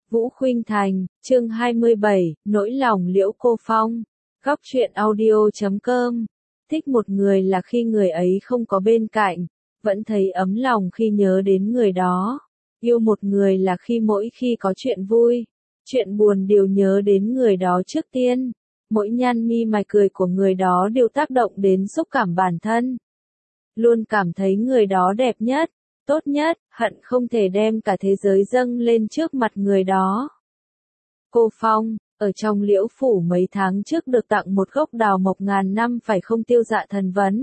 Vũ Khuynh Thành, chương 27, nỗi lòng Liễu Cô Phong. Góc truyện audio.com. Thích một người là khi người ấy không có bên cạnh, vẫn thấy ấm lòng khi nhớ đến người đó. Yêu một người là khi mỗi khi có chuyện vui, chuyện buồn đều nhớ đến người đó trước tiên. Mỗi nhăn mi mày cười của người đó đều tác động đến xúc cảm bản thân. Luôn cảm thấy người đó đẹp nhất, tốt nhất, hận không thể đem cả thế giới dâng lên trước mặt người đó. Cô Phong, ở trong Liễu Phủ mấy tháng trước được tặng một gốc đào mộc ngàn năm phải không Tiêu Dạ Thần vấn.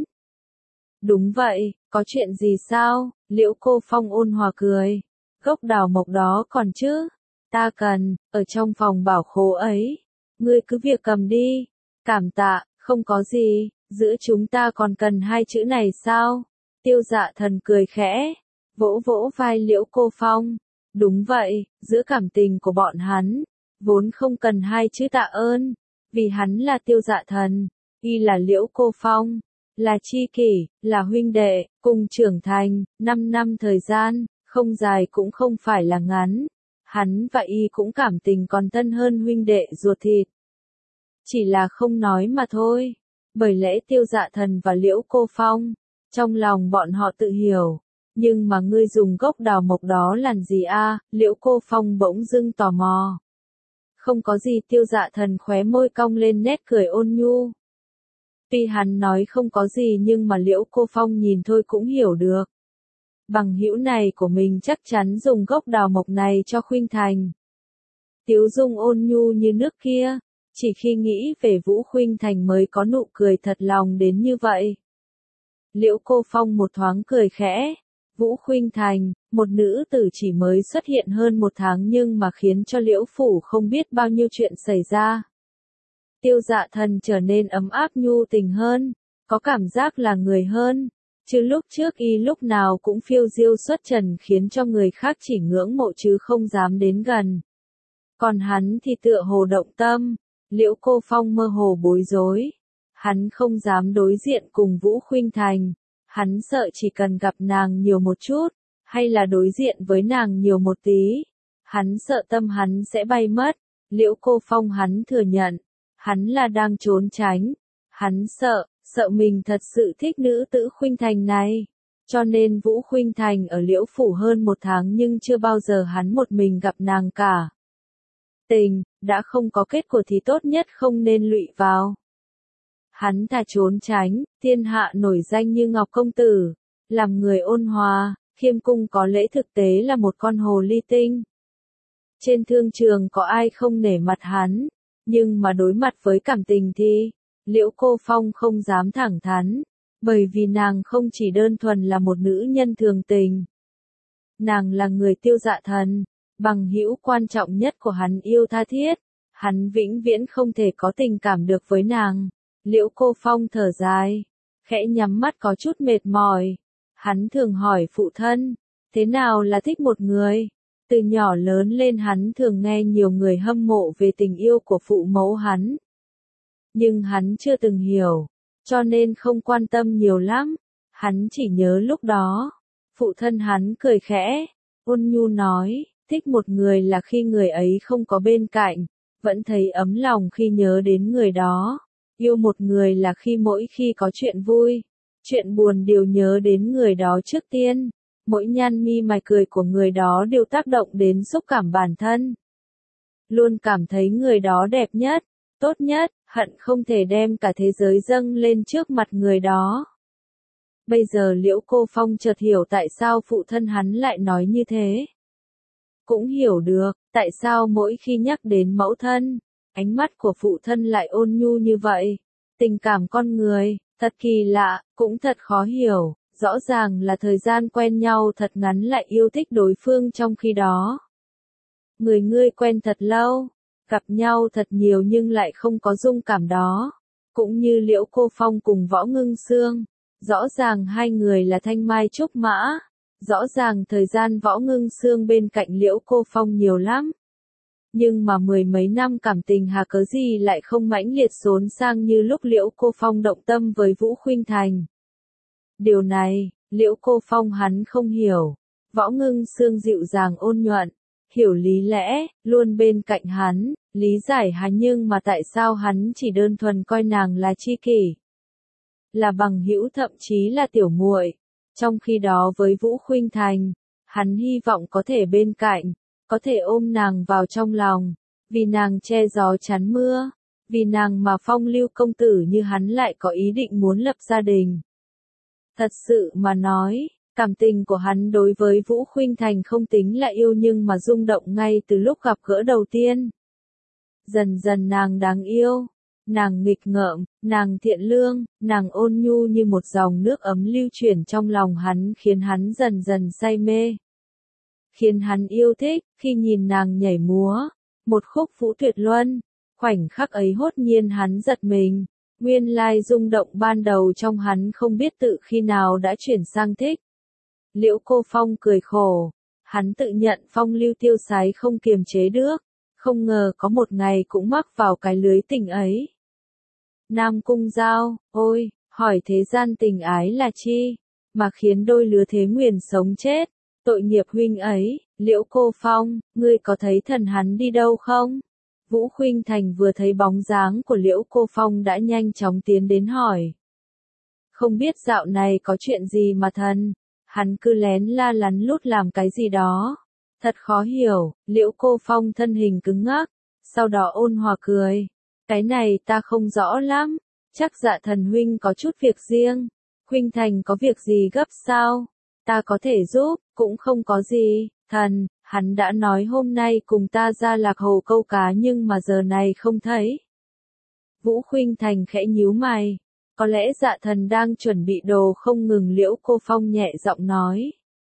Đúng vậy, có chuyện gì sao? Liễu Cô Phong ôn hòa cười. Gốc đào mộc đó còn chứ? Ta cần, ở trong phòng bảo khố ấy. Ngươi cứ việc cầm đi. Cảm tạ, không có gì, giữa chúng ta còn cần hai chữ này sao? Tiêu Dạ Thần cười khẽ, vỗ vỗ vai Liễu Cô Phong. Đúng vậy, giữa cảm tình của bọn hắn, vốn không cần hai chữ tạ ơn, vì hắn là Tiêu Dạ Thần, y là Liễu Cô Phong, là tri kỷ, là huynh đệ, cùng trưởng thành, 5 năm thời gian, không dài cũng không phải là ngắn. Hắn và y cũng cảm tình còn thân hơn huynh đệ ruột thịt. Chỉ là không nói mà thôi, bởi lẽ Tiêu Dạ Thần và Liễu Cô Phong, trong lòng bọn họ tự hiểu. Nhưng mà ngươi dùng gốc đào mộc đó làm gì a? Liễu Cô Phong bỗng dưng tò mò. Không có gì, Tiêu Dạ Thần khóe môi cong lên nét cười ôn nhu. Tuy hắn nói không có gì nhưng mà Liễu Cô Phong nhìn thôi cũng hiểu được. Bằng hữu này của mình chắc chắn dùng gốc đào mộc này cho Khuynh Thành. Tiếu dung ôn nhu như nước kia, chỉ khi nghĩ về Vũ Khuynh Thành mới có nụ cười thật lòng đến như vậy. Liễu Cô Phong một thoáng cười khẽ. Vũ Khuynh Thành, một nữ tử chỉ mới xuất hiện hơn một tháng nhưng mà khiến cho Liễu Phủ không biết bao nhiêu chuyện xảy ra. Tiêu Dạ Thần trở nên ấm áp nhu tình hơn, có cảm giác là người hơn, chứ lúc trước y lúc nào cũng phiêu diêu xuất trần khiến cho người khác chỉ ngưỡng mộ chứ không dám đến gần. Còn hắn thì tựa hồ động tâm, Liễu Cô Phong mơ hồ bối rối. Hắn không dám đối diện cùng Vũ Khuynh Thành. Hắn sợ chỉ cần gặp nàng nhiều một chút, hay là đối diện với nàng nhiều một tí, hắn sợ tâm hắn sẽ bay mất. Liễu Cô Phong hắn thừa nhận, hắn là đang trốn tránh, hắn sợ mình thật sự thích nữ tử Khuynh Thành này. Cho nên Vũ Khuynh Thành ở Liễu Phủ hơn một tháng nhưng chưa bao giờ hắn một mình gặp nàng cả. Tình, đã không có kết quả thì tốt nhất không nên lụy vào. Hắn thà trốn tránh, thiên hạ nổi danh như Ngọc Công Tử, làm người ôn hòa, khiêm cung có lễ thực tế là một con hồ ly tinh. Trên thương trường có ai không nể mặt hắn, nhưng mà đối mặt với cảm tình thì, Liễu Cô Phong không dám thẳng thắn, bởi vì nàng không chỉ đơn thuần là một nữ nhân thường tình. Nàng là người Tiêu Dạ Thần, bằng hữu quan trọng nhất của hắn yêu tha thiết, hắn vĩnh viễn không thể có tình cảm được với nàng. Liễu Cô Phong thở dài, khẽ nhắm mắt có chút mệt mỏi. Hắn thường hỏi phụ thân, thế nào là thích một người? Từ nhỏ lớn lên hắn thường nghe nhiều người hâm mộ về tình yêu của phụ mẫu hắn. Nhưng hắn chưa từng hiểu, cho nên không quan tâm nhiều lắm. Hắn chỉ nhớ lúc đó, phụ thân hắn cười khẽ, ôn nhu nói, thích một người là khi người ấy không có bên cạnh, vẫn thấy ấm lòng khi nhớ đến người đó. Yêu một người là khi mỗi khi có chuyện vui, chuyện buồn đều nhớ đến người đó trước tiên. Mỗi nhăn mi mày cười của người đó đều tác động đến xúc cảm bản thân. Luôn cảm thấy người đó đẹp nhất, tốt nhất, hận không thể đem cả thế giới dâng lên trước mặt người đó. Bây giờ Liễu Cô Phong chợt hiểu tại sao phụ thân hắn lại nói như thế. Cũng hiểu được, tại sao mỗi khi nhắc đến mẫu thân, ánh mắt của phụ thân lại ôn nhu như vậy. Tình cảm con người, thật kỳ lạ, cũng thật khó hiểu, rõ ràng là thời gian quen nhau thật ngắn lại yêu thích đối phương trong khi đó. Người ngươi quen thật lâu, gặp nhau thật nhiều nhưng lại không có dung cảm đó. Cũng như Liễu Cô Phong cùng Võ Ngưng Sương, rõ ràng hai người là thanh mai trúc mã, rõ ràng thời gian Võ Ngưng Sương bên cạnh Liễu Cô Phong nhiều lắm. Nhưng mà mười mấy năm cảm tình hà cớ gì lại không mãnh liệt xốn sang như lúc Liễu Cô Phong động tâm với Vũ Khuynh Thành. Điều này, Liễu Cô Phong hắn không hiểu. Võ Ngưng Sương dịu dàng ôn nhuận, hiểu lý lẽ, luôn bên cạnh hắn, lý giải hắn, nhưng mà tại sao hắn chỉ đơn thuần coi nàng là tri kỷ, là bằng hữu, thậm chí là tiểu muội. Trong khi đó với Vũ Khuynh Thành, hắn hy vọng có thể bên cạnh, có thể ôm nàng vào trong lòng, vì nàng che gió chắn mưa, vì nàng mà phong lưu công tử như hắn lại có ý định muốn lập gia đình. Thật sự mà nói, cảm tình của hắn đối với Vũ Khuynh Thành không tính là yêu, nhưng mà rung động ngay từ lúc gặp gỡ đầu tiên. Dần dần nàng đáng yêu, nàng nghịch ngợm, nàng thiện lương, nàng ôn nhu như một dòng nước ấm lưu chuyển trong lòng hắn, khiến hắn dần dần say mê. Khiến hắn yêu thích, khi nhìn nàng nhảy múa, một khúc vũ tuyệt luân, khoảnh khắc ấy hốt nhiên hắn giật mình. Nguyên lai rung động ban đầu trong hắn không biết tự khi nào đã chuyển sang thích. Liễu Cô Phong cười khổ, hắn tự nhận phong lưu tiêu sái không kiềm chế được, không ngờ có một ngày cũng mắc vào cái lưới tình ấy. Nam Cung Giao, ôi, hỏi thế gian tình ái là chi, mà khiến đôi lứa thế nguyền sống chết, tội nghiệp huynh ấy. Liễu Cô Phong, ngươi có thấy thần hắn đi đâu không? Vũ Khuynh Thành vừa thấy bóng dáng của Liễu Cô Phong đã nhanh chóng tiến đến hỏi. Không biết dạo này có chuyện gì mà thần, hắn cứ lén la lắn lút làm cái gì đó. Thật khó hiểu. Liễu Cô Phong thân hình cứng ngắc, sau đó ôn hòa cười. Cái này ta không rõ lắm, chắc Dạ Thần huynh có chút việc riêng. Khuynh Thành có việc gì gấp sao? Ta có thể giúp, cũng không có gì. Thần, hắn đã nói hôm nay cùng ta ra Lạc Hồ câu cá nhưng mà giờ này không thấy. Vũ Khuynh Thành khẽ nhíu mày. Có lẽ Dạ Thần đang chuẩn bị đồ không ngừng. Liễu Cô Phong nhẹ giọng nói.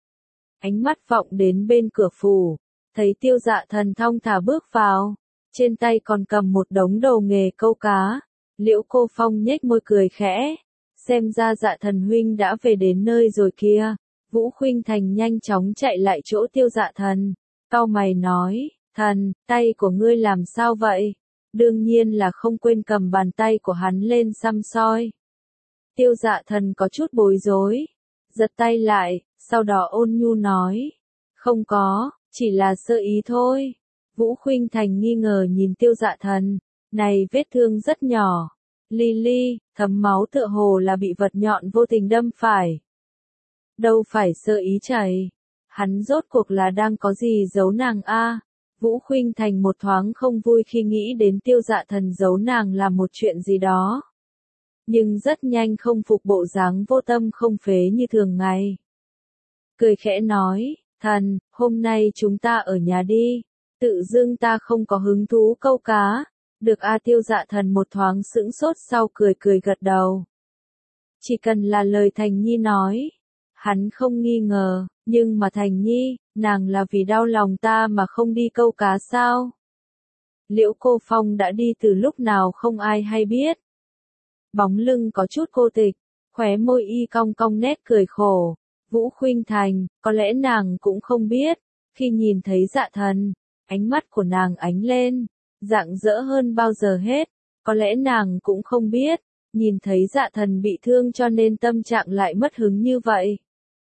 Ánh mắt vọng đến bên cửa phủ, thấy Tiêu Dạ Thần thong thả bước vào, trên tay còn cầm một đống đồ nghề câu cá. Liễu Cô Phong nhếch môi cười khẽ, xem ra Dạ Thần huynh đã về đến nơi rồi kia. Vũ Khuynh Thành nhanh chóng chạy lại chỗ Tiêu Dạ Thần, cau mày nói, thần, tay của ngươi làm sao vậy? Đương nhiên là không quên cầm bàn tay của hắn lên xăm soi. Tiêu Dạ Thần có chút bối rối, giật tay lại, sau đó ôn nhu nói, không có, chỉ là sơ ý thôi. Vũ Khuynh Thành nghi ngờ nhìn Tiêu Dạ Thần, này vết thương rất nhỏ, li li, thấm máu tựa hồ là bị vật nhọn vô tình đâm phải. Đâu phải sơ ý chảy, hắn rốt cuộc là đang có gì giấu nàng a? Vũ Khuynh Thành một thoáng không vui khi nghĩ đến Tiêu Dạ Thần giấu nàng làm một chuyện gì đó. Nhưng rất nhanh không phục bộ dáng vô tâm không phế như thường ngày. Cười khẽ nói, thần, hôm nay chúng ta ở nhà đi, tự dưng ta không có hứng thú câu cá. Được a? Tiêu Dạ Thần một thoáng sững sốt, sau cười cười gật đầu. Chỉ cần là lời Thành Nhi nói, hắn không nghi ngờ, nhưng mà Thành Nhi, nàng là vì đau lòng ta mà không đi câu cá sao? Liễu Cô Phong đã đi từ lúc nào không ai hay biết. Bóng lưng có chút cô tịch, khóe môi y cong cong nét cười khổ. Vũ Khuynh Thành, có lẽ nàng cũng không biết, khi nhìn thấy Dạ Thần, ánh mắt của nàng ánh lên, rạng rỡ hơn bao giờ hết. Có lẽ nàng cũng không biết, nhìn thấy Dạ Thần bị thương cho nên tâm trạng lại mất hứng như vậy.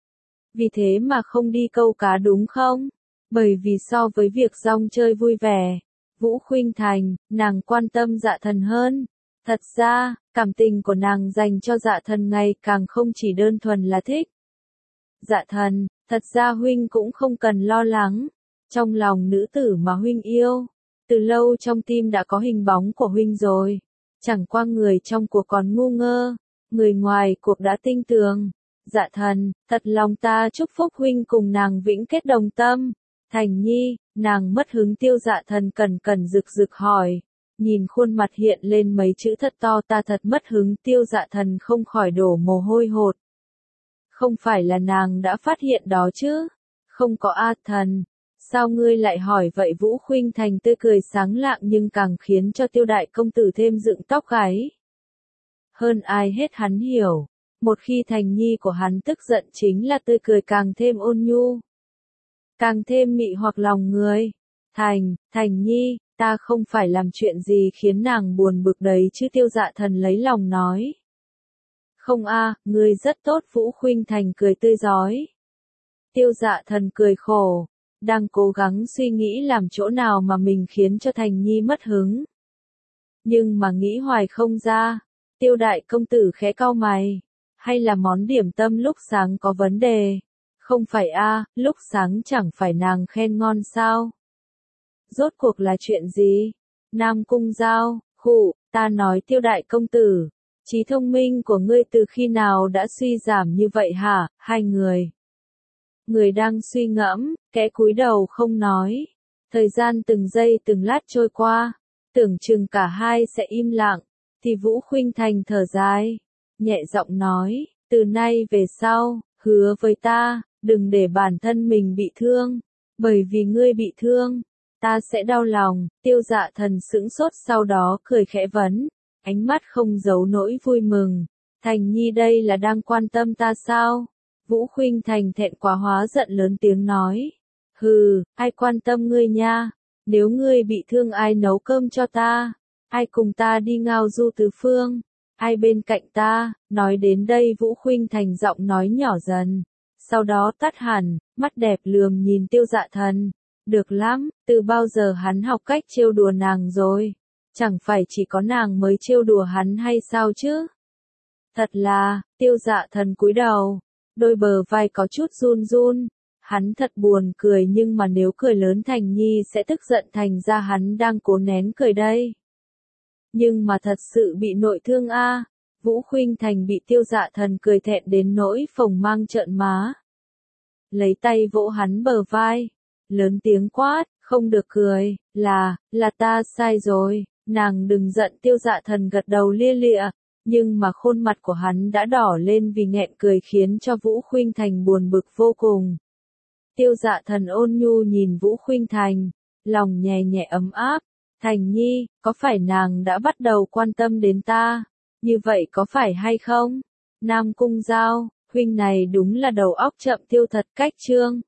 Vì thế mà không đi câu cá đúng không? Bởi vì so với việc rong chơi vui vẻ, Vũ Khuynh Thành, nàng quan tâm Dạ Thần hơn. Thật ra, cảm tình của nàng dành cho Dạ Thần ngày càng không chỉ đơn thuần là thích. Dạ Thần, thật ra huynh cũng không cần lo lắng. Trong lòng nữ tử mà huynh yêu, từ lâu trong tim đã có hình bóng của huynh rồi. Chẳng qua người trong cuộc còn ngu ngơ, người ngoài cuộc đã tinh tường. Dạ Thần, thật lòng ta chúc phúc huynh cùng nàng vĩnh kết đồng tâm. Thành Nhi, nàng mất hứng. Tiêu Dạ Thần cẩn cẩn rực rực hỏi. Nhìn khuôn mặt hiện lên mấy chữ thật to, ta thật mất hứng. Tiêu Dạ Thần không khỏi đổ mồ hôi hột. Không phải là nàng đã phát hiện đó chứ? Không có a? Thần, sao ngươi lại hỏi vậy? Vũ Khuynh Thành tươi cười sáng lạng nhưng càng khiến cho Tiêu đại công tử thêm dựng tóc gáy. Hơn ai hết hắn hiểu, một khi Thành Nhi của hắn tức giận chính là tươi cười càng thêm ôn nhu, càng thêm mị hoặc lòng người. Thành Nhi, ta không phải làm chuyện gì khiến nàng buồn bực đấy chứ? Tiêu Dạ Thần lấy lòng nói. Không a, ngươi rất tốt. Vũ Khuynh Thành cười tươi rói. Tiêu Dạ Thần cười khổ, đang cố gắng suy nghĩ làm chỗ nào mà mình khiến cho Thành Nhi mất hứng. Nhưng mà nghĩ hoài không ra, Tiêu đại công tử khẽ cau mày, hay là món điểm tâm lúc sáng có vấn đề? Không phải a, lúc sáng chẳng phải nàng khen ngon sao? Rốt cuộc là chuyện gì? Nam Cung Giao, khụ, ta nói Tiêu đại công tử, trí thông minh của ngươi từ khi nào đã suy giảm như vậy hả? Hai người đang suy ngẫm, kẽ cúi đầu không nói. Thời gian từng giây từng lát trôi qua, tưởng chừng cả hai sẽ im lặng, thì Vũ Khuynh Thành thở dài, nhẹ giọng nói, từ nay về sau, hứa với ta, đừng để bản thân mình bị thương, bởi vì ngươi bị thương, ta sẽ đau lòng. Tiêu Dạ Thần sững sốt sau đó cười khẽ vấn, ánh mắt không giấu nỗi vui mừng, Thành Nhi đây là đang quan tâm ta sao? Vũ Khuynh Thành thẹn quá hóa giận lớn tiếng nói, hừ, ai quan tâm ngươi nha, nếu ngươi bị thương ai nấu cơm cho ta, ai cùng ta đi ngao du tứ phương, ai bên cạnh ta. Nói đến đây Vũ Khuynh Thành giọng nói nhỏ dần, sau đó tắt hẳn, mắt đẹp lườm nhìn Tiêu Dạ Thần, được lắm, từ bao giờ hắn học cách trêu đùa nàng rồi, chẳng phải chỉ có nàng mới trêu đùa hắn hay sao chứ? Thật là, Tiêu Dạ Thần cúi đầu, đôi bờ vai có chút run run, hắn thật buồn cười nhưng mà nếu cười lớn Thành Nhi sẽ tức giận, thành ra hắn đang cố nén cười đây. Nhưng mà thật sự bị nội thương a. Vũ Khuynh Thành bị Tiêu Dạ Thần cười thẹn đến nỗi phồng mang trợn má. Lấy tay vỗ hắn bờ vai, lớn tiếng quát, không được cười, là ta sai rồi, nàng đừng giận. Tiêu Dạ Thần gật đầu lia lịa, nhưng mà khuôn mặt của hắn đã đỏ lên vì nghẹn cười khiến cho Vũ Khuynh Thành buồn bực vô cùng. Tiêu Dạ Thần ôn nhu nhìn Vũ Khuynh Thành, lòng nhẹ nhẹ ấm áp, Thành Nhi, có phải nàng đã bắt đầu quan tâm đến ta? Như vậy có phải hay không? Nam Cung Giao, huynh này đúng là đầu óc chậm tiêu thật cách chương.